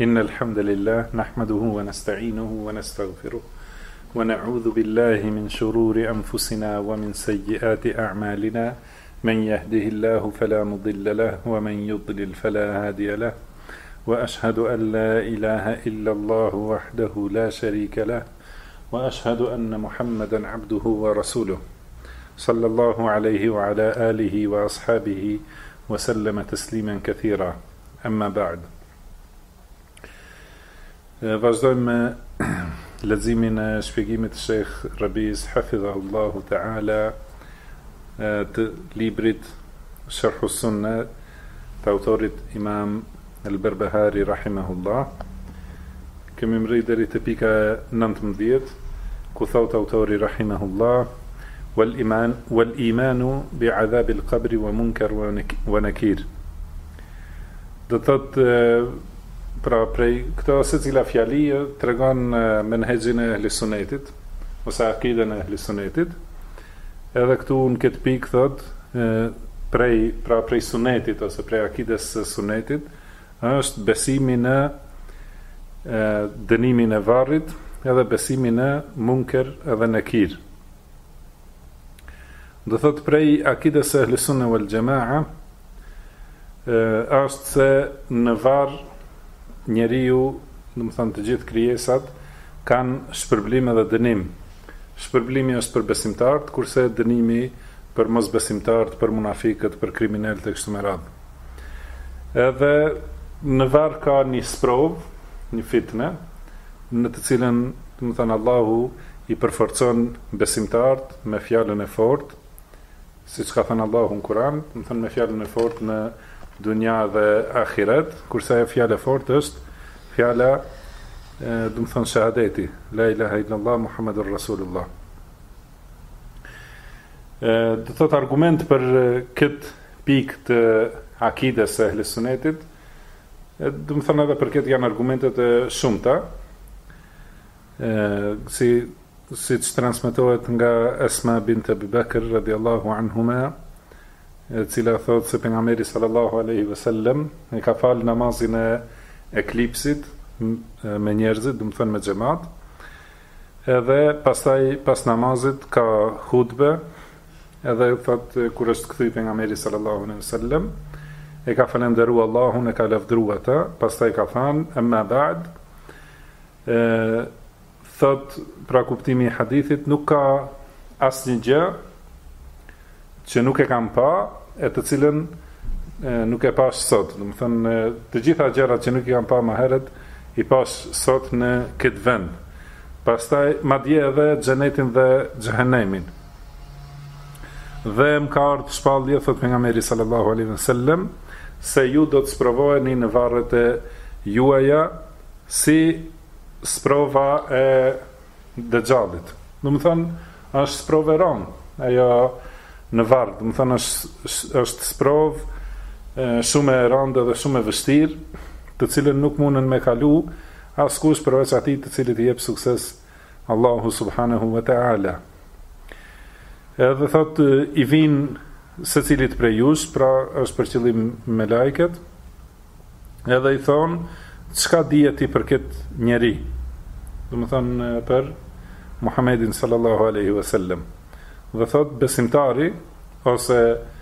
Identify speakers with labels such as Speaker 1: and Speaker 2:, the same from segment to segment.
Speaker 1: إن الحمد لله نحمده ونستعينه ونستغفره ونعوذ بالله من شرور أنفسنا ومن سيئات أعمالنا من يهده الله فلا مضل له ومن يضلل فلا هادي له وأشهد أن لا إله إلا الله وحده لا شريك له وأشهد أن محمدا عبده ورسوله صلى الله عليه وعلى آله وأصحابه وسلم تسليما كثيرا أما بعد. Vazhdojmë me leximin e shpjegimit të Sheikh Rabi's hafidhahullahu ta'ala të librit Sharh us-Sunnah të autorit Imam al-Barbahari rahimahullah. Kemi mri deri te pika 19 ku thot autori rahimahullah wal imanu bi'adhab al-qabr wa munkar wa nakir. Do thot pra prej këto secila fjali tregon menhexhin e ehli sunetit ose akiden e ehli sunetit. Edhe këtu në këtë pikë thot prej sunetit ose prej akides së sunetit është besimi në dënimin e varrit edhe besimi në munker edhe nakir. Do thot prej akides së ehli sunne wal jamaa është se në varr njeriu, do të thonë të gjithë krijesat kanë shpërblim edhe dënim. Shpërblimi është për besimtarët, kurse dënimi për mosbesimtarët, për munafikët, për kriminalët e kështu me radhë. Edhe në varr ka një sprov, një fitne, në të cilën, do të thonë Allahu i përforcon besimtarët me fjalën e fortë, siç ka thënë Allahu në Kur'an, do të thonë me fjalën e fortë në dunja dhe ahiret, kurse e fjala fortë është fjala do të thonë shahadeti, la ilaha illallah Muhammadur Rasulullah. Do thot argument për këtë pikë të akides së ehli sunetit, do të thonë edhe për këtë janë argumentet e shumta, siç transmetohet nga Asma bint Abi Bakr radhiyallahu anhuma, e cila thot se pejgamberi sallallahu alaihi wasallam e ka fal namazin e eklipsit me njerëzit, do të thonë me xhamat. Edhe pastaj pas namazit ka hutbe, edhe thot kur është kthy pejgamberi sallallahu alaihi wasallam, e ka falendëruar Allahun, e ka lavdëruar ata, pastaj ka thënë amma ba'd, thot pra kuptimi i hadithit nuk ka asnjë gjë që nuk e kam pa, e të cilën nuk e pash sot. Do të thënë të gjitha gjërat që nuk i kam pa më herët i pash sot në këtë vend. Pastaj madje edhe xhenetin dhe xhehenemin. Dhe më ka ardhur shpallje, thot pejgamberi sallallahu alaihi wasallam, se ju do të sprovoheni në varret e juaja si sprova e dëxhallit. Do të thënë është sprovë e rëndë, ajo në varr, do të thënë është sprovë shumë e rëndë dhe shumë e vështirë, të cilën nuk mundën me kalu askush përveç atij të cilit i jep sukses Allahu subhanahu wa ta'ala. Edhe thot i vinë secilit prej jush, pra është për qëllim me lajket, edhe i thonë çka dihet ti për këtë njeri, do të thënë për Muhammedin sallallahu alaihi wasallam. Dhe thot besimtari ose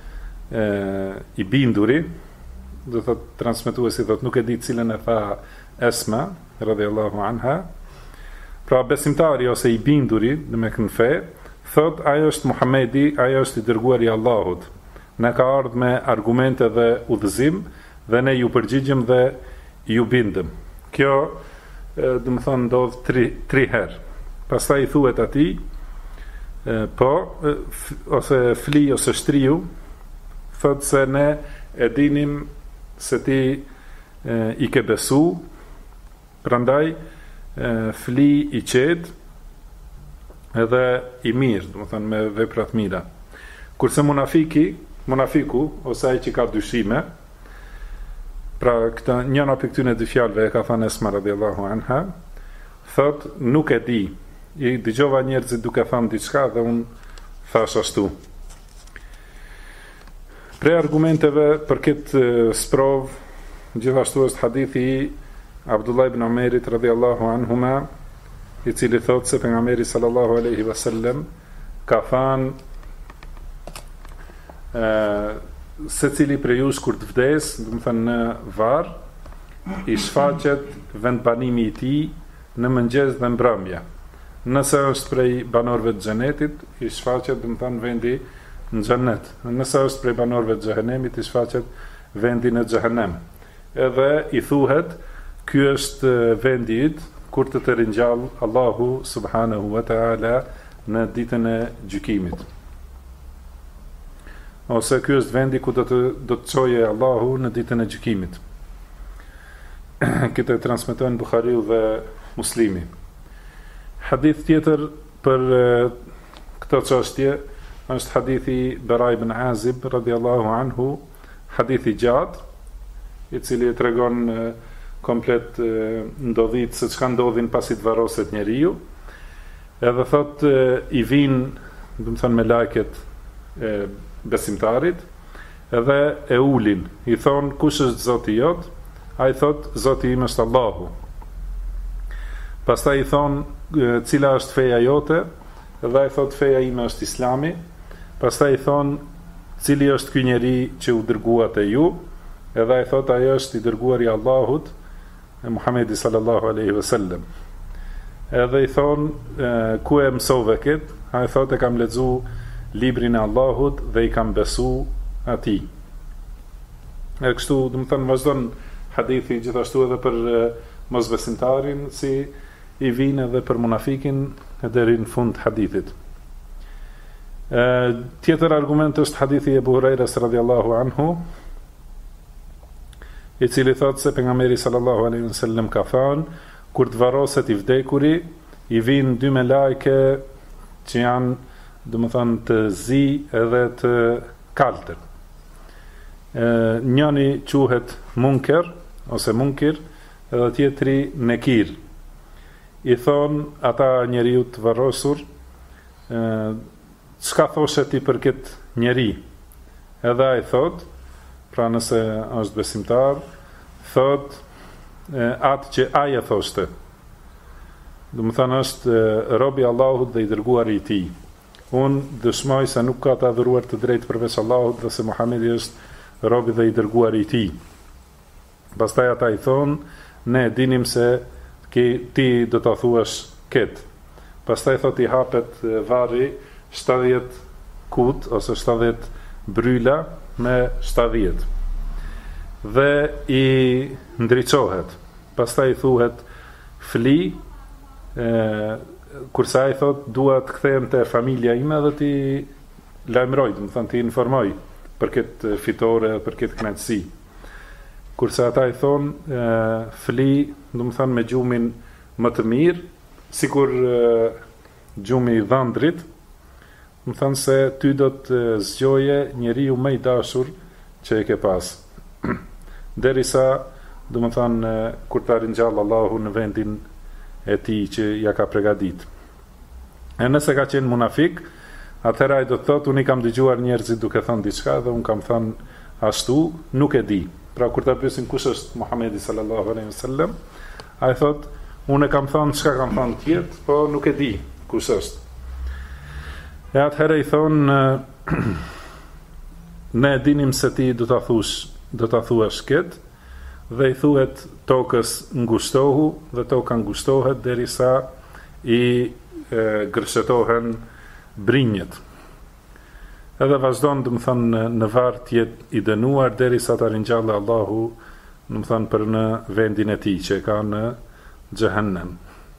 Speaker 1: i binduri, do thot transmetuesi thot nuk e di cilën e tha Esma radhiyallahu anha, pra besimtari ose i binduri në me kënë fe, thot ajo është Muhamedi, ajo është i dërguari i Allahut, ne ka ardhur me argumente dhe udhëzim dhe ne ju përgjigjëm dhe ju bindëm. Kjo do të thonë ndodh 3 herë. Pastaj i thuhet atij po ose fli ose shtriu, thot se ne e dinim se ti i ke besu, prandaj fli i qetë edhe i mirë, do të thënë me vepra të mira. Kurse munafiku ose ai që ka dyshime, pra këta njëna për këtyne dy fjalëve e ka thënë Esma radhiyallahu anha, thot nuk e di. I dëgjova njerëzit duke thënë diçka dhe unë thash ashtu. Prej argumenteve për këtë sprov, gjithashtu është hadithi Abdullah ibn Umerit radhiyallahu anhuma, i cili thot se pejgamberi sallallahu alaihi wasallam ka thënë se cili prej jush kur të vdes, do të thënë në varr, i shfaqet vendbanimi i tij në mëngjes dhe mbrëmje. Nëse është prej banorëve të xhenetit, i shfaqet, do të thënë, vendi në xhenet. Nëse është prej banorëve të xhehenemit, i shfaqet vendi në xhehenem. Edhe i thuhet, ky është vendi yt kur të ringjall Allahu subhanahu wa taala në ditën e gjykimit. Ose ky është vendi ku do të çojë Allahu në ditën e gjykimit. Këtë e transmetojnë Buhariu dhe Muslimi. Hadith tjetër për këtë çështje është hadithi Bara ibn Azib radhiyallahu anhu, hadithi gjatë, i cili e tregon komplet ndodhit se çka ndodhin pasi të varroset njeriu. Edhe thot i vinë, do të thënë, me lajket besimtarit, edhe e ulin, i thon kush është Zoti jot? Ai thot Zoti im është Allahu. Pastaj i thon cila është feja jote? Edhe ai thot feja ime është Islami. Pastaj i thon cili është ky njeri që u dërgua te ju? Edhe ai thot ai është i dërguari i Allahut, Muhamedi sallallahu alaihi wasallam. Edhe i thon ku e mësove kët? Ai thot e kam lexu librin e Allahut dhe i kam besu atij. E kështu, do të thënë, vazhdon hadithi gjithashtu edhe për mosbesimtarin, si i vinë edhe për munafikin deri në fund hadithit. Tjetër argument është hadithi e Abu Hurajras radhiyallahu anhu, i cili thot se pejgamberi sallallahu alaihi wasallam ka thënë, kur të varroset i vdekuri, i vinë dy melajke që janë, do të thënë, të zi edhe të kaltër. Njëri quhet Munker ose Munkir, edhe tjetri Nekir. I thon ata njeriu të varrosur, çka thoshe ti për këtë njeri? Edhe ai thot, pra nëse është besimtar, thot atë që ai e thoshte. Do të thënë është robi i Allahut dhe i dërguari i tij. Unë dëshmoj se nuk ka të adhuruar të drejtë përveç Allahut dhe se Muhamedi është robi dhe i dërguari i tij. Pastaj ata i thonë, ne dinim se ti do ta thuash këtë. Pastaj thot i hapet varri 70 kut ose 70 bryla me 70. Dhe i ndriçohet. Pastaj thuhet fli, kurse ai thot dua të kthehem te familja ime dhe ti lajmëroj, do të thënë ti informoj për këtë fitore, për këtë kënaqësi. Kurse ata i thon fli, do të thënë me gjumin më të mirë, sikur gjumi i dhëndrit, do të thënë se ty do të zgjoje njeriu më i dashur që e ke pas. Derisa, do të thënë, kur ta ringjall Allahu në vendin e tij që ja ka përgatit. E nëse ka qenë munafik, atëherë ai do të thotë, unë i kam dëgjuar njerëzit duke thënë diçka dhe unë kam thënë ashtu, nuk e di. Pra kur ta pyesin kush është Muhamedi sallallahu alaihi wasallam, ai thotë, unë e kam thënë çka kam thënë tjetër, po nuk e di kush është. E atëherë i thonë, ne dinim se ti do ta thuash këtë, dhe i thuhet tokës ngushtohu dhe toka ngushtohet derisa i gërshetohen brinjët. Edhe vazhdon, do të thënë, në varr të jetë i dënuar derisa ta ringjallë Allahu, do të thënë, për në vendin e tij që ka në xhehenem.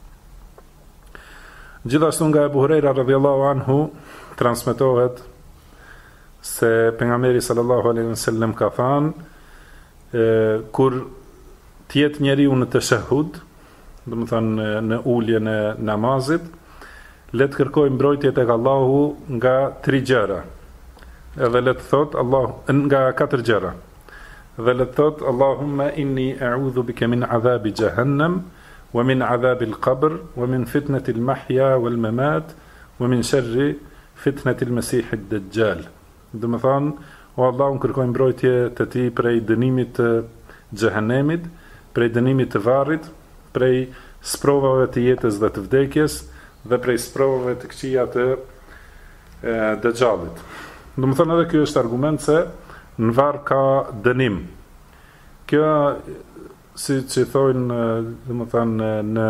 Speaker 1: Gjithashtu nga Abu Hurajra radhiyallahu anhu transmetohet se pejgamberi sallallahu alaihi wasallam ka thënë, kur tjetë njeriu në tashahhud, do të thënë në uljen e namazit, le të kërkoj mbrojtje tek Allahu nga 3 gjëra. Edhe le të thot nga 4 gjëra. Dhe le të thot Allahumma inni a'udhu bika min adhabi jahannam wa min adhabi al-qabr wa min fitnati al-mahya wal-mamat wa min sharri fitnati al-masih ad-dajjal. Do të thënë, o Allah, unë kërkoj mbrojtje të ti prej dënimit të xhehenemit, prej dënimit të varrit, prej sprovave të jetës dhe të vdekjes, dhe prej sprovave të këqija të Dejjalit. Do më thënë edhe kjo është argument se në varr ka dënim. Kjo, si që thojnë, do më thënë, në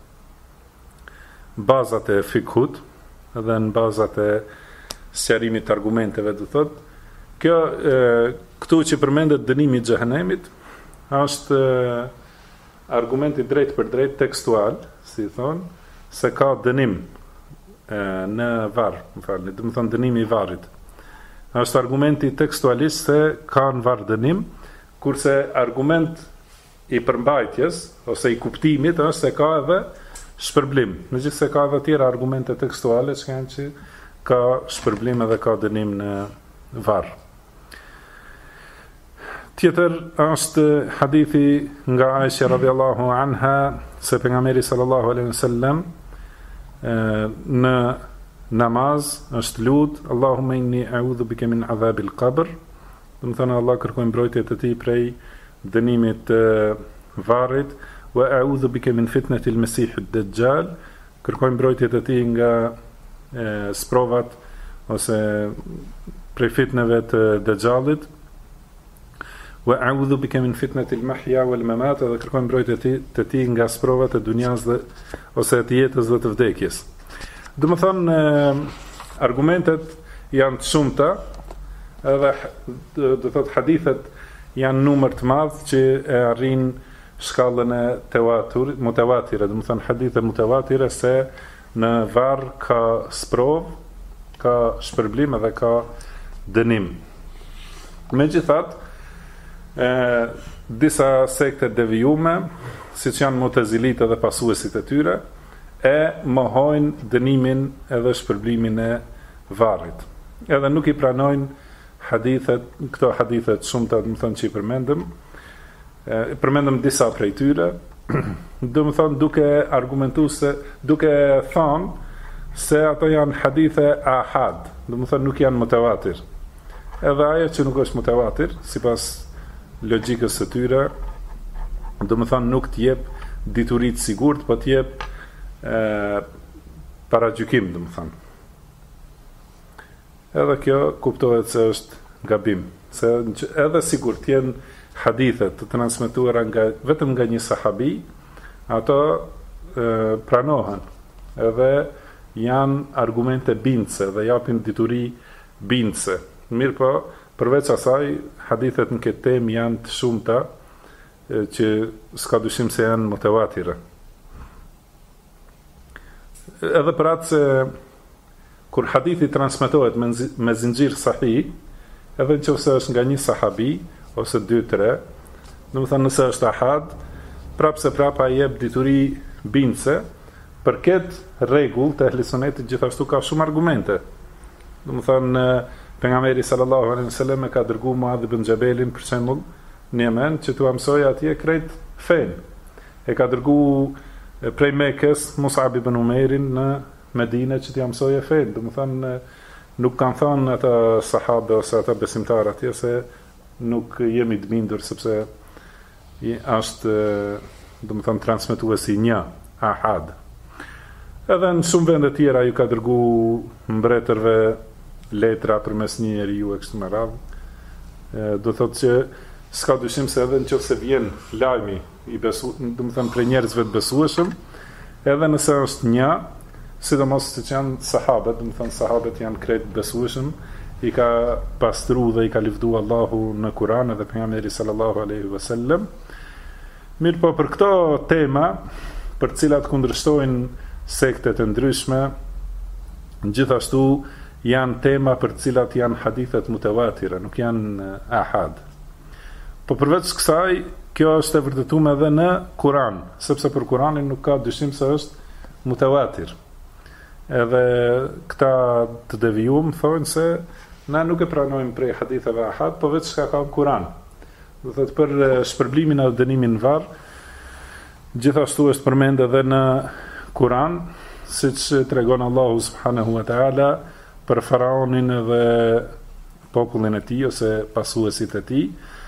Speaker 1: bazat e fikhut, edhe në bazat e sqarimit të argumenteve, do thotë, kjo, këtu që përmendet dënimi i xhehenemit, është argumenti drejt për drejt tekstual, si thonë, se ka dënim në varr, më falni, do të thonë dënimi i varrit. Është argumenti tekstualist se ka në varr dënim, kurse argument i përmbajtjes ose i kuptimit është se ka edhe shpërblim. Megjithëse ka edhe tjera argumente tekstuale që kanë që ka shpërblim edhe ka dënim në varr. Tjetër është hadithi nga Aisha radhiyallahu anha se pejgamberi sallallahu alaihi wasallam në namaz është lut Allahumma inni a'udhu bika min adhabil qabr. Do të thonë Allah kërkoj mbrojtje të tij prej dënimit të varrit, wa a'udhu bika min fitnatil masihid dajjal. Kërkoj mbrojtje të tij nga sprovat ose prej fitnave të Dajjalit. Wa a'udhu bika min fitnatil mahya wal mamat, dhe kërkoj mbrojtje të tij nga sprovat e dunjas dhe ose të jetës dhe të vdekjes. Do të thonë argumentet janë të shumta, edhe do thotë hadithet janë numër të madh që e arrin shkallën e mutawatire, do të thonë hadithe mutawatire se në varr ka sprov, ka shpërblim edhe ka dënim. Megjithatë, disa sekte devijume, siç janë Mu'tazilit dhe pasuesit e tyre, e mohojnë dënimin edhe shpërblimin e varrit. Edhe nuk i pranojnë këto hadithet shumëta, do të thonë që i përmendëm disa prej tyre, do të thonë duke thënë se ato janë hadithe ahad, do të thonë nuk janë mutawatir. Edhe ajo që nuk është mutawatir, sipas logjikës së tyre, do të thonë nuk të jep dituri të sigurt, po të jep paragjykim, do të thonë. Edhe kjo kuptohet se është gabim, se edhe sigur të jenë hadithet të transmetuara vetëm nga një sahabi, ato pranohen, edhe janë argumente bindse dhe japin dituri bindse. Mirë po, përveç asaj, hadithet në këtë temë janë të shumta që s'ka dyshim se janë mutawatire. Edhe për atë se kur hadithi transmetohet me zinxhir sahih, edhe nëse është nga një sahabi ose 2-3, do të thënë nëse është ahad, prapa jep dituri bindse. Për këtë rregull të ehli sunetit gjithashtu ka shumë argumente. Do të thënë pejgamberi sallallahu alaihi wasallam e ka dërguar Muadh ibn Jabelin për shembull në Yemen që t'u mësoi atje krejt fen. E ka dërguar prej Mekës Mus'ab ibn Umairin në Medinë që t'i mësoi fen. Do të thënë nuk kanë thënë ata sahabe ose ata besimtarë atje se nuk jemi të bindur sepse është, do të thënë, transmetuesi një ahad. Edhe në shumë vende tjera ju ka dërguar mbretërve letra përmes një njeriu e kështu me radhë. Do thotë që s'ka dyshim se edhe nëse vjen lajmi i do të thënë prej njerëzve të besueshëm, edhe nëse është një, sidomos siç janë sahabët, do të thënë sahabët janë krejt besueshëm, i ka pastru dhe i ka lëvdu Allahu në Kur'an edhe pejgamberi sallallahu alaihi wasallam. Mirë po, për këto tema, për cilat kundërshtojnë sektet e ndryshme, gjithashtu janë tema për cilat janë hadithet mutawatire, nuk janë ahad. Po përveç kësaj, kjo është e vërtetuar edhe në Kur'an, sepse për Kur'anin nuk ka dyshim se është mutawatir. Edhe këta të devijum thonë se na nuk e pranojmë prej haditheve ahad, po vetë çka ka në Kur'an. Do thotë për shpërblimin e dënimin në varr, gjithashtu është përmend edhe në Kur'an, siç tregon Allahu subhanahu wa taala për faraonin dhe popullin e tij ose pasuesit e tij,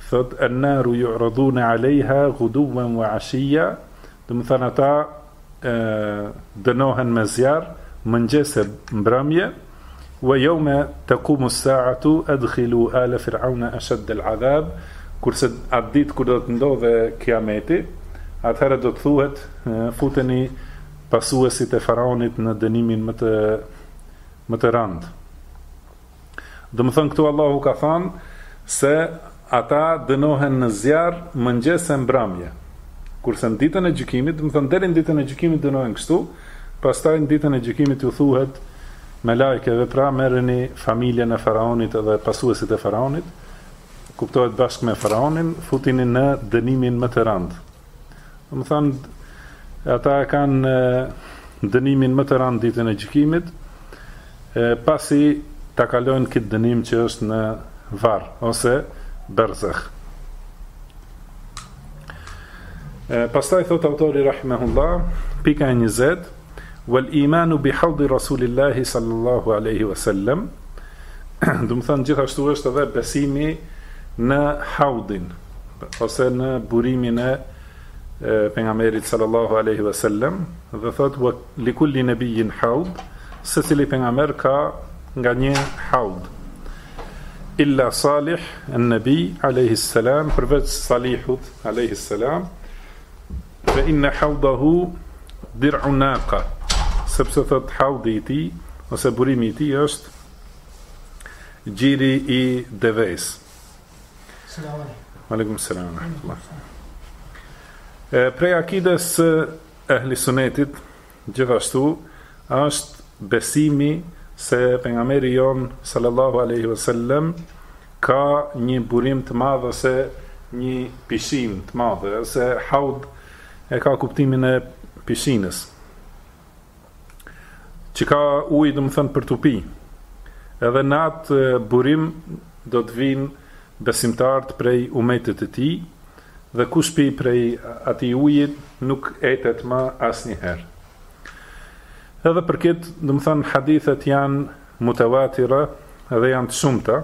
Speaker 1: thot an-naru yu'raduna 'alayha ghuduwan wa 'ashiyya, do të thënë ata dënohen me zjarr mëngjes e mbrëmje, wa yawma taqumu as-sa'atu adkhilu ala fir'auna ashadda al-'adhab, kurse atë ditë kur do të ndodhe kiameti, atëherë do të thuhet futeni pasuesit e faraonit në dënimin më të rëndë. Do të thënë këtu Allahu ka thënë se ata dënohen në zjarr mëngjes e mbrëmje. Kurse në ditën e gjykimit, do të thënë deri në ditën e gjykimit dënohen kështu, pastaj në ditën e gjykimit ju thuhet me lajkeve, pra merreni familjen e faraonit dhe pasuesit e faraonit, kuptohet bashkë me faraonin, futini në dënimin më të rëndë. Do të thënë ata kanë dënimin më të rëndë ditën e gjykimit, pasi ta kalojnë këtë dënim që është në varr ose berzakh. Pastaj thot autori rahimahullah, pika e 20, wal imanu bi hawdi rasulillahi sallallahu alaihi wasallam, do të thënë gjithashtu është edhe besimi në haudin ose në burimin e pejgamberit sallallahu alaihi wasallam, dhe thot wa likulli nabiyyin haud, secili pejgamber ka nga një haud, illa Salih an-nabi alayhi salam, përveç Salihut alayhi salam, fa inna haudahu dir'u naqa, sepse thot haudi i tij ose burimi i tij është gjiri i deves. Aleikum selam. Prej akides ehli sunetit gjithashtu është besimi se pejgamberi jon sallallahu alaihi wasallam ka një burim të madh ose një pishin të madh, ose haud e ka kuptimin e pishinës, që ka ujë, do të thënë, për të pi. Edhe në atë burim do të vinë besimtarët prej umetit të tij, dhe kush pi prej atij ujit nuk etet më asnjëherë. Edhe për këtë, do të thënë, hadithet janë mutawatira dhe janë të shumta,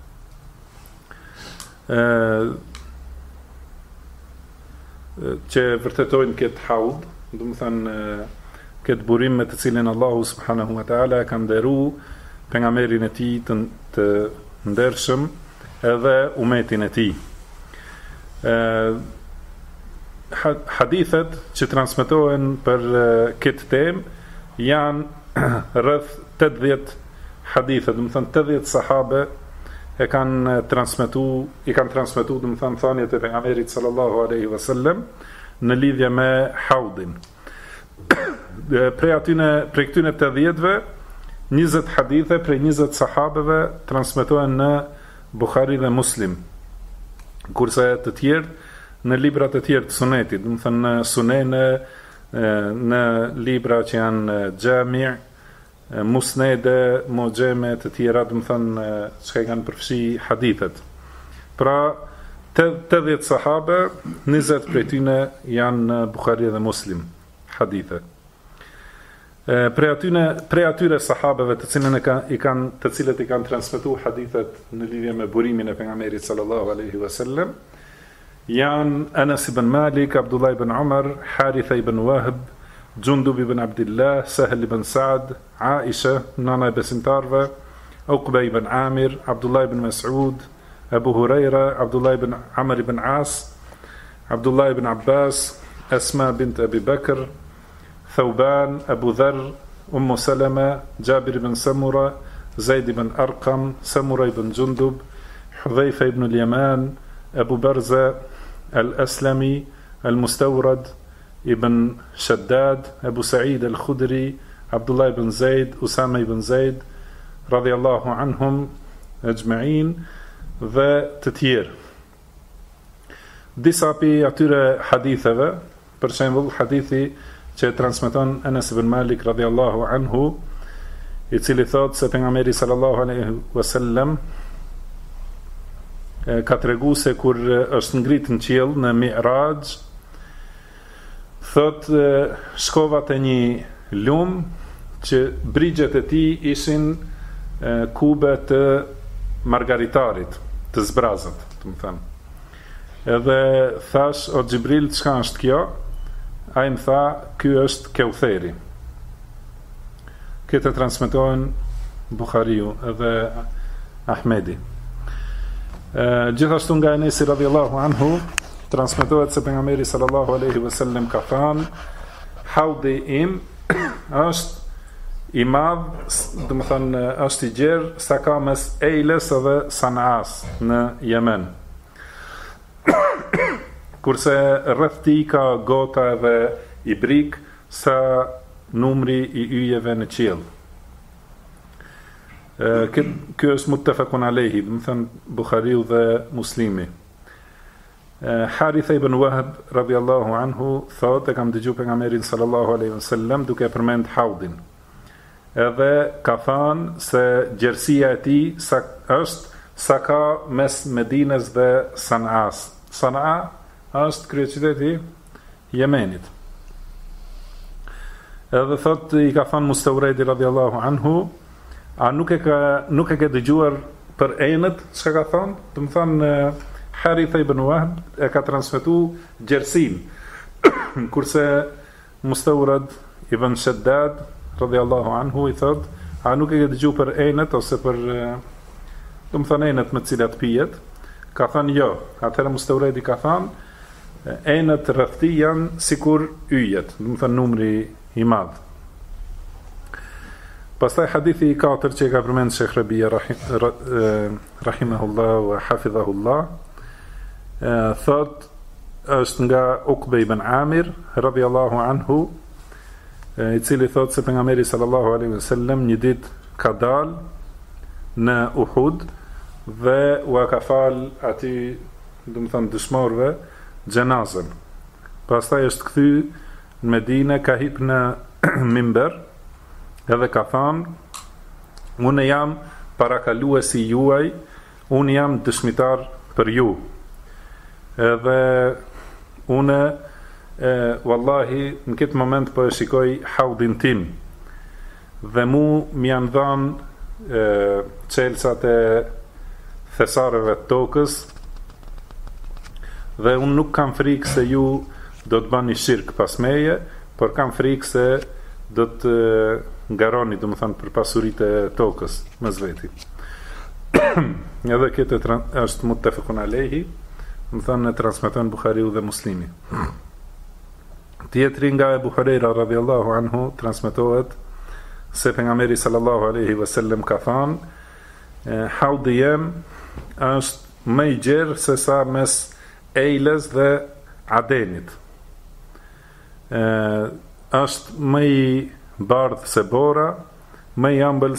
Speaker 1: që vërtetojnë këtë haud, do të thënë këtë burim me të cilin Allahu subhanahu wa taala ka nderuar pejgamberin e tij të ndershëm edhe umetin e tij. Hadithet që transmetohen për këtë temë janë rreth 80 hadithe, do të thënë 80 sahabe i kanë transmetuar, do të thënë, thëniet e pejgamberit sallallahu alaihi wasallam në lidhje me haudin. Prej këtyne 80-ve, 20 hadithe prej 20 sahabeve transmetohen në Bukhari dhe Muslim, kurse të tjerë në libra të tjerë të sunetit, do të thënë në sunene, në libra që janë Jami', musnede, mujame të tjera, do të thënë që kanë përfshi hadithet. Pra 80 sahabe, 20 prej tyre janë në Bukhari dhe Muslim hadithe. Prej atyre sahabeve të cilët i kanë transmetuar hadithet në lidhje me burimin e pejgamberit sallallahu alaihi wasallam janë Anas ibn Malik, Abdullah ibn Umar, Haritha ibn Wahb, Jundub ibn Abdullah, Sahel ibn Sa'd, Aisha, nana e besimtarve, Uqba ibn Amir, Abdullah ibn Mas'ud, Abu Huraira, Abdullah ibn Amr ibn As, Abdullah ibn Abbas, Asma bint Abi Bakr, Thawban, Abu Dharr, Salama, Jabir ibn Samura, Zaid ibn Arqam, Samura ibn Jundub, Hudhayfa ibn al-Yaman, Abu Barza al-Aslami, al-Mustawrad ibn Shaddad, Abu Sa'id al-Khudri, Abdullah ibn Zaid, Usama ibn Zaid, radhiyallahu anhum ajma'in, dhe të tjerë. Disa pi atyre haditheve, për shembull hadithi që transmeton Anas ibn Malik radhiyallahu anhu, i cili thot se pejgamberi sallallahu alaihi wasallam ka treguar se kur është ngrit në qiell në Mi'raj, thot shkova te një lum që brigjet e tij ishin kube të margaritarit, të zbrazët, do të thënë. Edhe thash, o Xhibril, çka është kjo? Ai më tha, ky është Kautheri. Këtë transmetojnë Buhariu edhe Ahmedi. Gjithashtu nga Enesi radhiyallahu anhu transmetohet se pejgamberi sallallahu alaihi wasallam ka thënë, haudi im është i madh, do të thonë është i gjerë sa ka mes Eiles edhe San'as në Yemen. Kurse rreth tij ka gota edhe i brik sa numri i yjeve në qiell. Kjo është muttafaqun alayhi, do të thënë Buhariu dhe Muslimi. Haritha ibn Wahb radhiyallahu anhu thotë, kam dëgjuar pejgamberin sallallahu alaihi wasallam duke përmend haudin. Edhe ka thënë se gjerësia e tij është sa ka mes Medinës dhe San'as. San'a është kryeqyteti i Yemenit. Edhe thotë, i ka thënë Mustawredi radhiyallahu anhu, a nuk e ke dëgjuar për enët, çka ka thënë? Do të thonë Haritha ibn Wahb e ka transmetuar gjerësinë, kurse Mustawrad ibn Shaddad radhiyallahu anhu i thotë, a nuk e ke dëgjuar për enët ose për do të thonë enët me të cilat pijet? Ka thënë jo. Atëherë Mustawredi ka thënë, enët rreth tij janë sikur yjet, do të thonë numri i madh. Pastaj hadithi i 4 që e ka përmend Sheikh Rabia rahimahullah wa hafidhahullah, thot është nga Uqbe ibn Amir radhiyallahu anhu, i cili thot se pejgamberi sallallahu alaihi wasallam një ditë ka dalë në Uhud dhe u ka fal aty, do të thonë dëshmorëve, xhenazën. Pastaj është kthy në Medinë, ka hip në mimber, edhe ka thënë, unë jam parakaluesi juaj, unë jam dëshmitar për ju. Edhe unë, wallahi, në këtë moment po e shikoj haudin tim, dhe mu më janë dhënë çelësat e thesarëve të tokës, dhe unë nuk kam frikë se ju do të bani shirk pas meje, por kam frikë se do të ngaroni, do të thonë, për pasuritë e tokës mes veti. Edhe këtë është muttafaqun alayhi, do të thonë transmeton Buhariu dhe Muslimi. Tjetri nga Ebu Hurajra radhiyallahu anhu transmetohet se pejgamberi sallallahu alaihi wasallam ka thënë, haudi jem është më i gjerë se sa mes Eiles dhe Adenit. Është më i bardhë se bora, më i ëmbël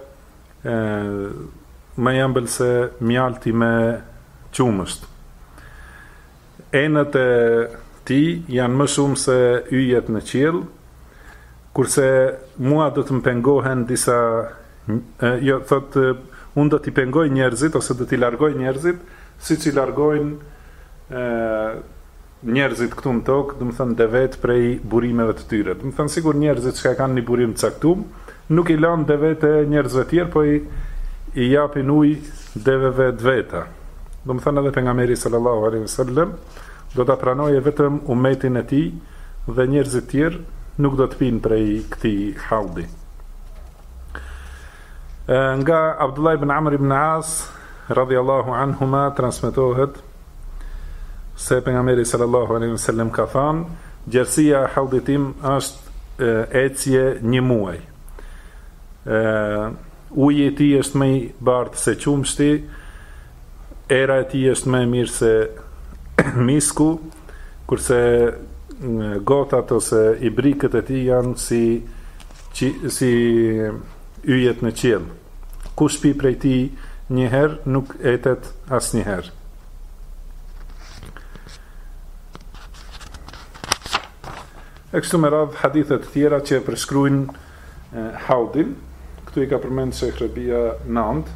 Speaker 1: se mjalti me qumësht. Enët e ti janë më shumë se yjet në qiell, kurse mua do të më pengohen disa, jo, thotë, unë do t'i pengoj njerëzit, ose do t'i largoj njerëzit, si që i largojnë njerëzit këtu në tokë, do të thënë devet prej burimeve të tyre. Do të thënë sigur njerëzit që kanë një burim të caktuar, nuk i lanë devet e njerëzve të tjerë, po i japin ujë deveve të veta. Do të thënë edhe pejgamberi sallallahu alaihi wasallam do ta pranojë vetëm ummetin e tij dhe njerëzit të tjerë nuk do të pinë prej këtij haudi. Nga Abdullah ibn Amr ibn As radhiyallahu anhuma transmetohet se pejgamberi sallallahu alaihi wasallam ka thënë, gjerësia e haudit tim është ecje një muaj. Uji i tij është më i bardhë se qumshti, era e tij është më e mirë se misku, kurse gotat ose i brikët e tij janë si yjet në qiell. Kush pi prej tij një herë nuk etet asnjëherë. E kështu me radhë hadithet tjera që përshkruajnë haudin, këtu i ka përmend Sheikh Rabia 9.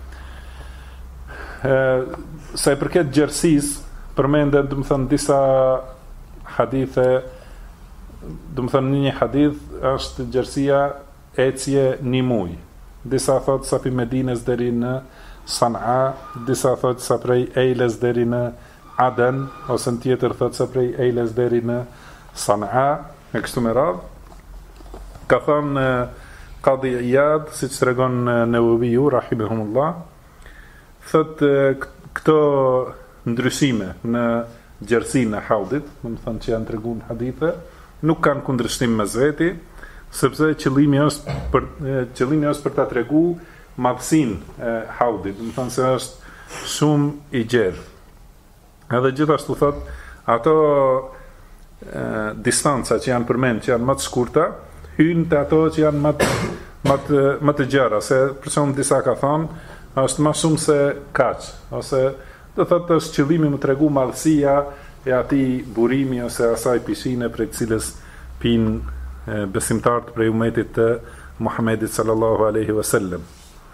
Speaker 1: Sa i përket gjerësisë, përmenden, do të thënë, disa hadithe, do të thënë një hadith është gjerësia ecje një muaj. Disa thotë sa pi Medinës deri në San'a, disa thotë sa prej Eiles deri në Aden, ose në tjetër thot se prej Ejles deri në Sanaa, e kështu me radhë. Ka thënë Qadi Iyad, siç tregon Newawiu rahimahumullah, thot këto ndryshime në gjerësinë e haudit, do të thonë që janë treguar në hadithe, nuk kanë kundërshtim mes veti, sepse qëllimi është për ta treguar madhsinë e haudit, do të thonë se është shumë i gjerë. Edhe gjithashtu thot, ato distanca që janë përmend, që janë më të shkurta, hynë të ato që janë më të gjera, se për shumë disa ka thonë, është më shumë se kaq, ose do thotë është qëllimi më tregu madhësia e atij burimi ose asaj pishine prej cilës pinë besimtarët prej umetit të Muhamedit sallallahu alaihi wasallam.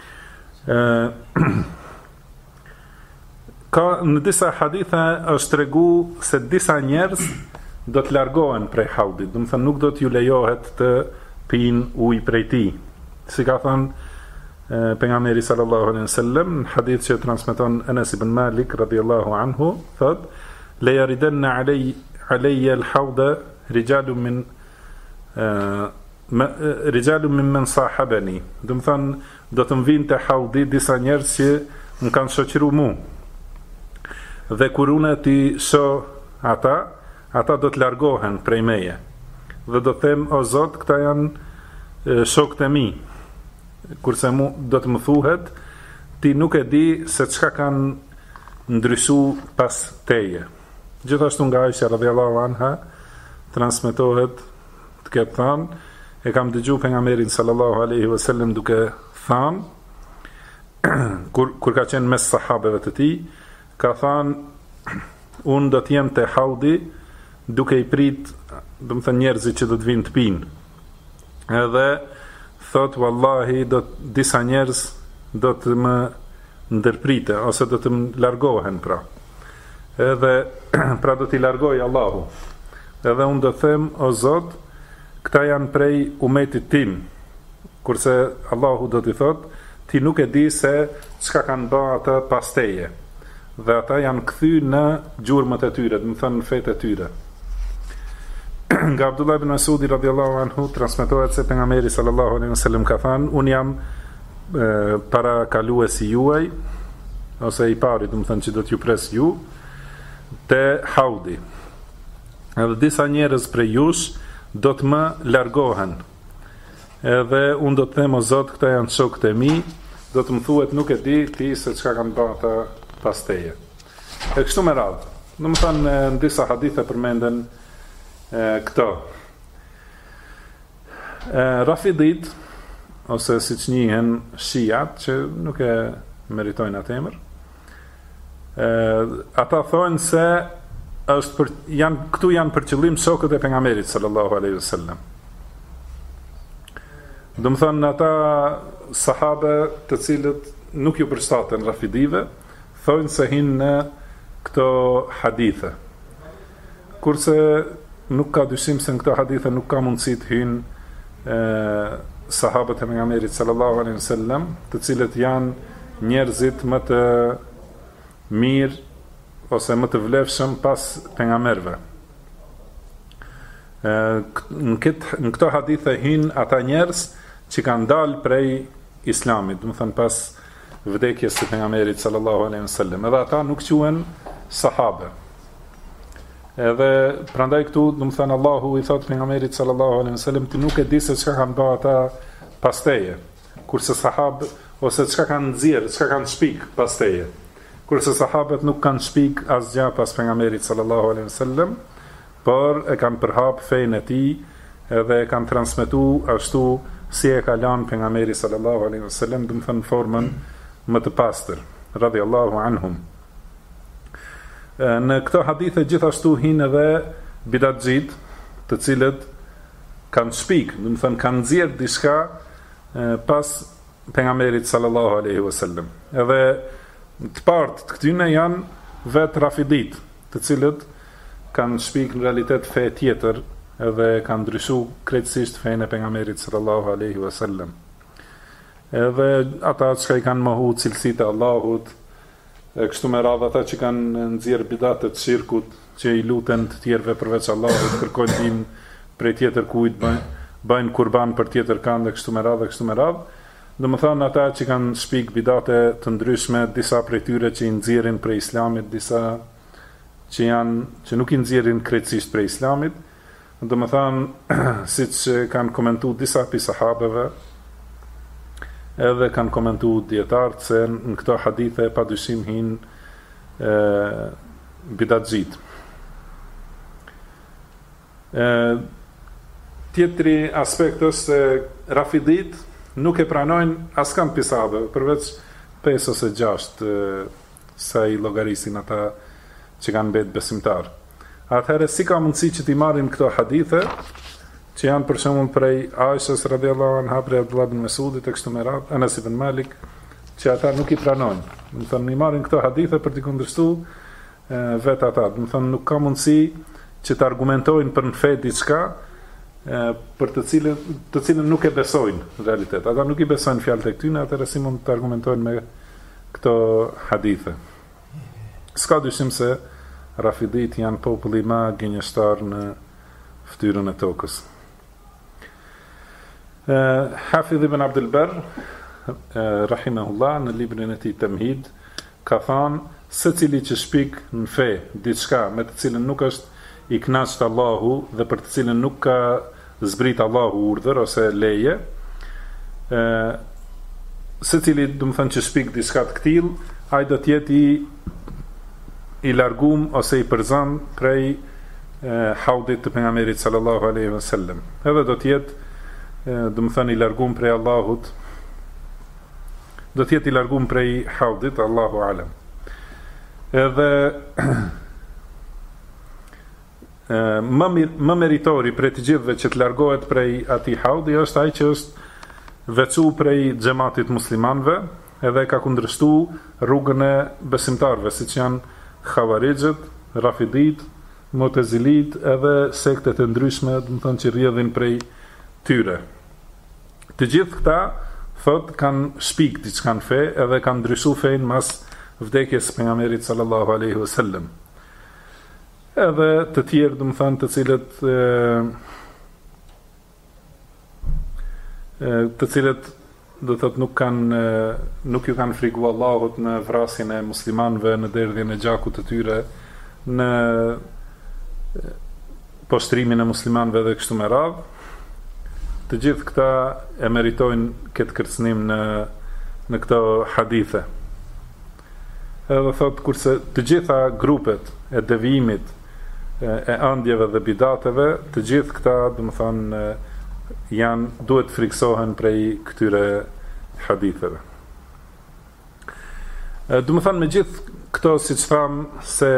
Speaker 1: Ka në disa hadithe është tregu se disa njerëz do të largohen prej haudit, do të thënë nuk do t'ju lejohet të pinë ujë prej tij. Si ka thënë pejgamberi sallallahu alaihi wasallam në hadith që transmeton Anas ibn Malik radhiyallahu anhu, thot: "La yaridanna alayya al-hawda rijalun mimman sahabani." Do të thënë do të mvinte haudi disa njerëz që më kanë shoqëruar mua. Dhe kur unë ti shoh ata do të largohen prej meje. Dhe do të them, o Zot, këta janë shokët e mi. Kurse mu do të më thuhet, ti nuk e di se çka kanë ndryshu pas teje. Gjithashtu nga Aisha radhiyallahu anha transmetohet të ketë thënë, e kam dëgjuar pejgamberin sallallahu alaihi wasallam duke thënë, kur ka qenë mes sahabeve të tij, ka thënë, unë do të jem te haudi duke i prit, do të thënë njerëzit që do të vinë të pinë. Edhe thot wallahi disa njerëz do të më ndërprite ose do të më largohen pra. Edhe pra do t'i largoj Allahu. Edhe unë do të them, o Zot, këta janë prej umetit tim. Kurse Allahu do t'i thot, ti nuk e di se çka kanë bërë ata pas teje. Dhe ata janë kthy në gjurmët e tyre, do të thënë në fetë e tyre. Nga Abdullah ibn Mas'udi radhiyallahu anhu transmetohet se pejgamberi sallallahu alaihi wasallam ka thënë, unë jam para kaluesi juaj, ose i pari, do të thënë që do t'ju pres ju te haudi. Edhe disa njerëz prej jush do të më largohen. Edhe unë do të them, o Zot, këta janë shokët e mi, do të më thuhet nuk e di ti se çka kanë bërë ata pas teje. E kështu me radhë. Në më thënë, në disa hadithe përmenden këto. Rafidit, ose si që njihen shijat, që nuk e meritojnë atë emër, ata thonë se këtu janë për qëllim shokët e pejgamberit sallallahu alaihi wasallam. Do më thënë, ata sahabe të cilët nuk ju përshtaten rafidive, thonë se hinë në këto hadithe. Kurse nuk ka dyshim se në këto hadithe nuk ka mundësi të hynë sahabët e pejgamberit sallallahu alaihi wasallam, të cilët janë njerëzit më të mirë ose më të vlefshëm pas pejgamberëve. Në këto hadithe hynë ata njerëz që kanë dalë prej islamit, do të thënë pas vdekjes së pejgamberit sallallahu alaihi wasallam. Edhe ata nuk quhen sahabe. Edhe prandaj këtu, do të thënë Allahu i thot pejgamberit sallallahu alaihi wasallam, ti nuk e di se çka kanë bërë ata pas teje. Kurse sahabë ose çka kanë nxjerr, çka kanë shpik pas teje. Kurse sahabët nuk kanë shpik asgjë pas pejgamberit sallallahu alaihi wasallam, por e kanë përhap fenë e tij edhe e kanë transmetuar ashtu si e ka lënë pejgamberi sallallahu alaihi wasallam, do të thënë formën më të pastër, radhiyallahu anhum. Në këto hadithe gjithashtu hinë edhe bidatxhit, të cilët kanë shpik, do të thënë kanë nxjerr diçka pas pejgamberit sallallahu alaihi wasallam. Edhe të partë të këtyne janë vetë rafidit, të cilët kanë shpik në realitet fe tjetër edhe kanë ndryshu krejtësisht fejnë e pejgamberit sallallahu alaihi wasallam. Edhe ata që i kanë mohu cilësitë e Allahut, kështu me radhë ata që kanë nxjerr bidatet të shirkut, që i luten të tjerëve përveç Allahut, kërkojnë ndihmë prej tjetër kujt, bëjnë kurban për tjetër kanë dhe kështu me radhë. Domethënë ata që kanë shpik bidate të ndryshme, disa prej tyre që i nxjerrin prej Islamit, disa që nuk i nxjerrin krejtësisht prej Islamit. Domethënë siç kanë komentuar disa pi sahabeve, edhe kanë komentuar dietarët se në këto hadithe padyshim hin bidatxhit. Tjetri aspekt është se rafidit nuk e pranojnë askan pisabe, përveç 5 ose 6 sa i llogarisin ata që kanë mbet besimtar. Atëherë si ka mundësi që t'i marrin këto hadithe, që janë për shembull prej Aishës radhiyallahu anha, prej Abdullah ibn Mesudit e kështu me radhë, Anas ibn Malik, që ata nuk i pranojnë. Do të thonë i marrin këto hadithe për t'i kundërshtuar vetë ata. Do të thonë nuk ka mundësi që të argumentojnë për në fe diçka për të cilën nuk e besojnë në realitet. Ata nuk i besojnë fjalët e këtyre, atëherë si mund të argumentojnë me këto hadithe. S'ka dyshim se rafidit janë populli më gënjeshtar në ftyrën e tokës. Hafidh ibn Abdul Barr rahimahullah në librin e tij Tamhid ka thënë secili që shpik në fe diçka me të cilën nuk është i kënaqur Allahu dhe për të cilën nuk ka zbrit Allahu urdhër ose leje, secili do të thonë që shpik diçka të tillë, ai do të jetë i largum ose i përzan prej haudit të pejgamberit sallallahu alaihi wasallam. Edhe do të jetë do të thënë i largum prej Allahut, do të jetë i largum prej haudit, Allahu alem. Edhe më meritori prej të gjithëve që të largohet prej atij haudi është ai që është veçu prej xhamatit muslimanëve, edhe ka kundërshtuar rrugën e besimtarëve, siç janë Khawarijët, Rafidit, Mu'tazilit edhe sektet e ndryshme, do të thonë që rrjedhin prej tyre. Të gjithë këta thot kanë shpik diçka në fe edhe kanë ndryshuar fen mas vdekjes së pejgamberit sallallahu alaihi wasallam. Edhe të tjerë, do të thonë, të cilët do thot nuk ju kanë frigu Allahut në vrasjen e muslimanëve, në derdhjen e gjakut të tyre, në poshtrimin e muslimanëve dhe kështu me radhë. Të gjithë këta e meritojnë këtë kërcënim në këto hadithe. Edhe thot kurse të gjitha grupet e devijimit, e ëndjeve dhe bidateve, të gjithë këta, do të thonë, duhet friksohen prej këtyre haditheve. Do të thonë me gjithë këto, siç tham, se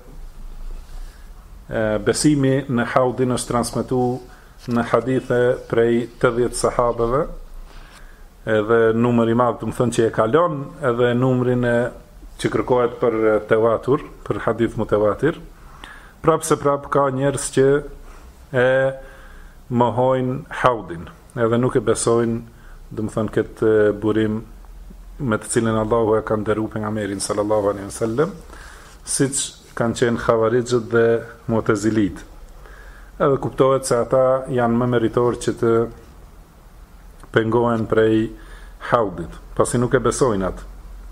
Speaker 1: besimi në haudin është transmetuar në hadithe prej 80 sahabeve, edhe numër i madh, do të thonë që e kalon edhe numrin që kërkohet për tewatur, për hadith mutawatir. Prapse ka njerëz që e mohojnë haudin, edhe nuk e besojnë, do të thonë, këtë burim me të cilin Allahu e ka nderuar pejgamberin sallallahu alaihi wasallam, siç kanë qenë Khawarijët dhe Mu'tazilit. Edhe kuptohet se ata janë më meritor që të pengohen prej haudit, pasi nuk e besojnë atë.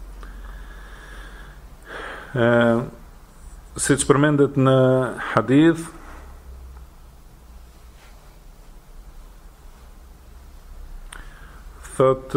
Speaker 1: Siç përmendet në hadith, thot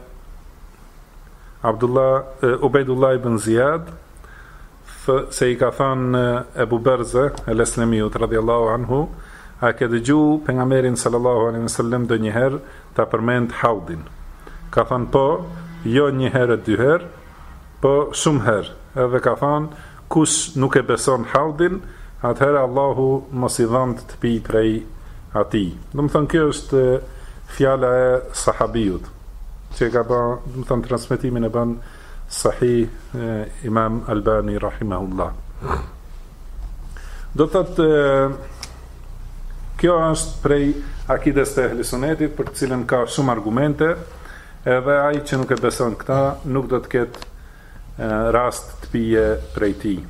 Speaker 1: Ubejdullah ibn Ziyad se i ka thënë Ebu Berze el-Eslemiut radhiyallahu anhu, a ke dëgjuar pejgamberin sallallahu alaihi wasallam ndonjëherë ta përmend haudin? Ka thënë po, jo një herë, 2 herë, po shumë herë. Edhe ka thënë kush nuk e beson haudin, atëherë Allahu mos i dhënë të pi prej atij. Do të thonë kjo është fjala e sahabiut, që ka bën, do të thonë, transmetimin e bën Sahih Imam Albani rahimahullah. Do të thotë kjo është prej akides të ehli sunetit, për të cilën ka shumë argumente, edhe ai që nuk e beson këta nuk do të ketë rast të pije prej tij.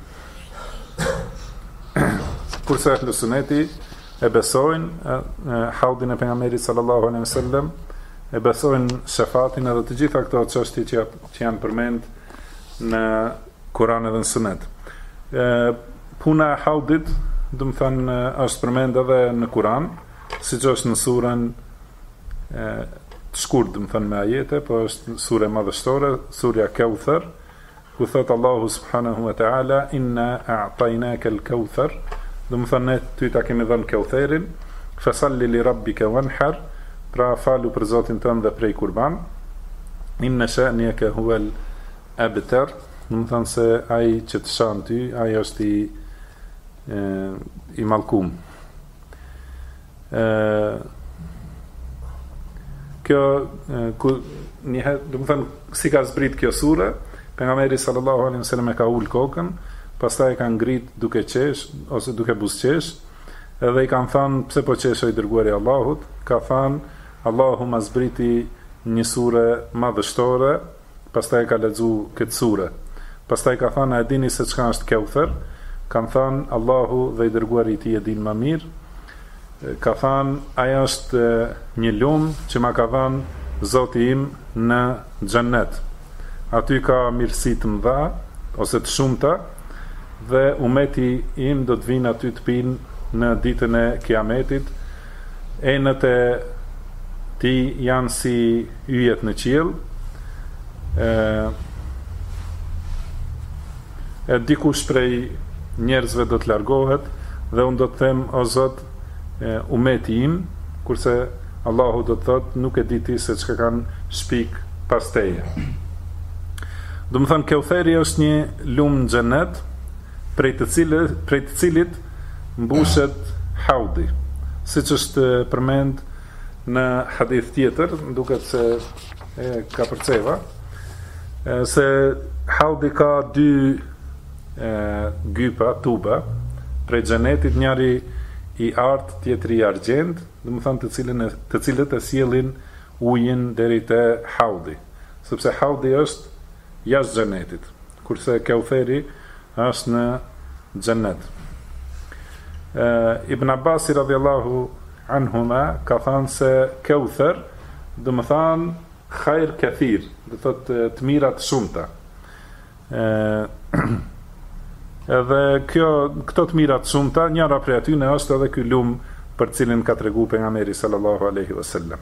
Speaker 1: Kurse ahlu suneti e besojnë haudin e pejgamberit sallallahu alaihi wasallam, e besojnë shefatin edhe të gjitha këto çështje që janë përmend në Kur'an edhe në Sunet. Puna e haudit, do të thënë, është përmend edhe në Kur'an, siç është në surën të shkurt, do të thënë me ajete, po është sure madhështore, surja Kauthar, ku thot Allahu subhanahu wa ta'ala inna a'tainaka al-kauthar, do të thënë ty ta kemi dhënë Kautherin, fasalli li rabbika wanhar, pra falu për Zotin tënd dhe prej kurban, inna sha'niyaka huwa al-abtar, do të thënë se ai që të shan ty, ai është i mallkum. Kjo do të thënë si ka zbrit kjo sure, pejgamberi sallallahu alaihi wasallam e ka ul kokën, pastaj e ka ngrit duke qesh ose duke buzëqesh, edhe i kanë thënë pse po qeshoj dërguari i Allahut, ka thënë Allahu ma zbriti një sure madhështore, pastaj ka lexuar këtë sure. Pastaj ka thënë a dini se çka është Kauthar? Kanë thënë Allahu dhe i dërguari i tij e din më mirë. Ka thënë ajo është një lumë që ma ka dhënë Zoti im në xhennet. Aty ka mirësi të mëdha ose të shumta dhe umeti im do të vinë aty të pinë në ditën e Kiametit. Enët e ti janë si yjet në qiell. Dikush prej njerëzve do të largohet dhe unë do të them o Zot umeti im, kurse Allahu do të thot nuk e di ti se çka kanë shpik pas teje. Do të thënë Kautheri është një lumë në xhennet prej të cilit mbushet haudi, siç është përmend në hadith tjetër, duket se ka përceva, se haudi ka dy gypa, tuba, prej xhenetit, njëri i art, tjetri i argjend, do të thënë të cilët e sjellin ujin deri te haudi, sepse haudi është jashtë xhenetit, kurse Kautheri është në xhennet. Ibn Abbas radhiyallahu anhuma ka thënë se Kauthar do të thënë khair kathir, do të thotë të mira të shumta. Edhe këto të mira të shumta, njëra prej atyre është edhe ky lum për cilin ka treguar pejgamberi sallallahu alaihi wasallam.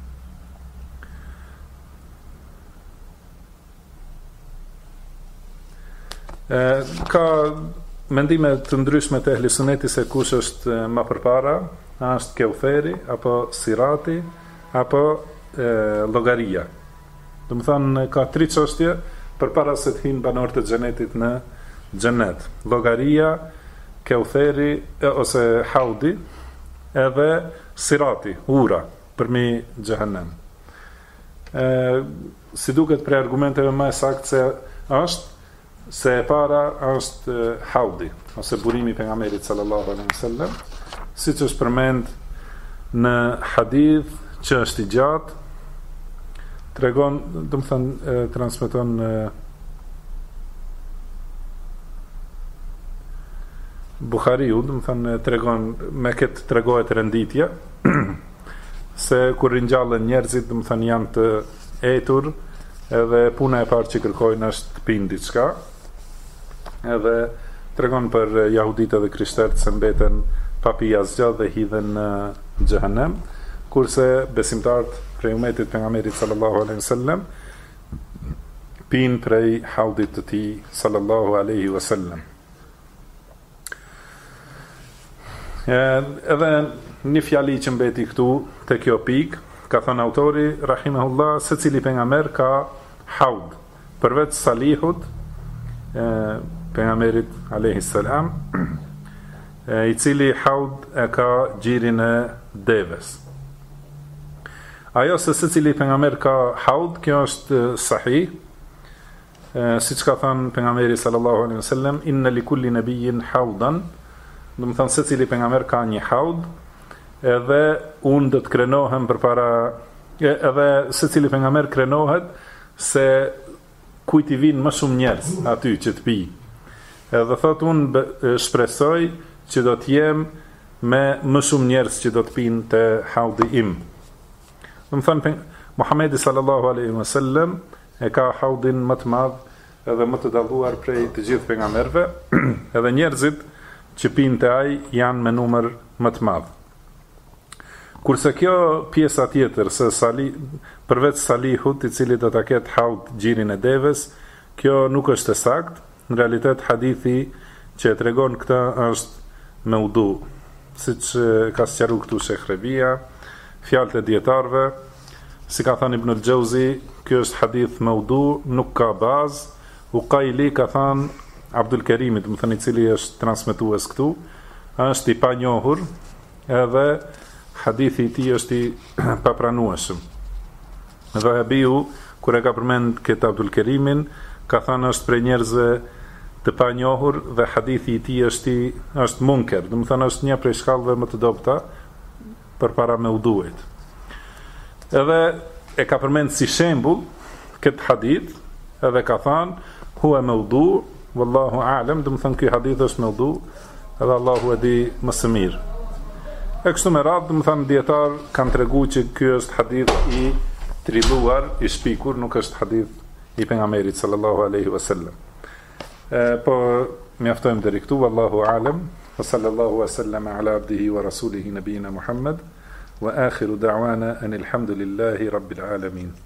Speaker 1: Ka mendime të ndryshme të ehli suneti se kush është më përpara, a është Kautheri apo Sirati apo llogaria. Do të thonë ka tri çështje përpara se të hyjnë banorët e xhenetit në xhenet. Llogaria, Kautheri ose haudi, edhe Sirati, ura përmi xhehenem. Si duket prej argumenteve më saktë se e para është haudi, ose burimi i pejgamberit sallallahu alaihi wasallam, siç është përmend në hadith që është i gjatë, tregon, do të thënë, transmeton Buhariu, do të thënë, tregon me këtë tregohet renditja se kur ringjallen njerëzit, do të thënë, janë të etur, edhe puna e parë që kërkojnë është të pinë diçka. Edhe tregon për jahuditë dhe krishterët se mbeten pa pija asgjë dhe hidhen në xhehenem, kurse besimtarët prej umetit pejgamberit sallallahu alaihi wasallam pinë prej haudit të tij sallallahu alaihi wasallam. Edhe një fjali që mbeti këtu te kjo pikë, ka thënë autori rahimahullah, secili pejgamber ka haud, përveç Salihut, pejgamberit alayhi salam, i cili haud e ka gjirin e deves. Ajo se secili pejgamber ka haud, kjo është sahih, siç ka thënë pejgamberi sallallahu alaihi wasallam, inna likulli nabiyyin haudan, do të thënë secili pejgamber ka një haud, edhe unë do të krenohem përpara, edhe secili pejgamber krenohet se kujt i vinë më shumë njerëz aty që të pi. Edhe thot unë shpresoj që do të jem me më shumë njerëz që do të pinë te haudi im. Do të thënë Muhamedi sallallahu alaihi wasallam e ka haudin më të madh edhe më të dalluar prej të gjithë pejgamberëve, edhe njerëzit që pinë te ai janë me numër më të madh. Kurse kjo pjesa tjetër se përveç salihut i cili do ta ketë haud gjirin e devës, kjo nuk është e saktë. Në realitet hadithi që e tregon këtë është me udu, siç ka sqaruar këtu Shekh Rebia, fjalët e dietarëve, si ka thënë Ibn al-Jauzi, ky është hadith me udu, nuk ka bazë. Uqaili ka thënë Abdul Karimit, do të thënë i cili është transmetues këtu, është i panjohur, edhe hadithi i tij është i papranueshëm. Dhahabiu, kur e ka përmend këtë Abdul Karimin, ka thënë është prej njerëzve të panjohur dhe hadithi i tij është munker, do të thënë është një prej shkallëve më të dobta përpara me uduit. Edhe e ka përmend si shembull këtë hadith, edhe ka thënë huwa mawdu, wallahu a'lam, do të thënë ky hadith është mawdu, edhe Allahu e di më së miri. E kështu me radhë, do të thënë dietar kanë treguar që ky është hadith i trilluar, i shpikur, nuk është hadith i pejgamberit sallallahu alaihi wasallam. Po mjaftojmë deri këtu, wallahu a'lam, wa sallallahu wa sallama ala abdihi wa rasulihi nabiyina Muhammad, wa akhiru da'wana anil hamdulillahi rabbil alamin.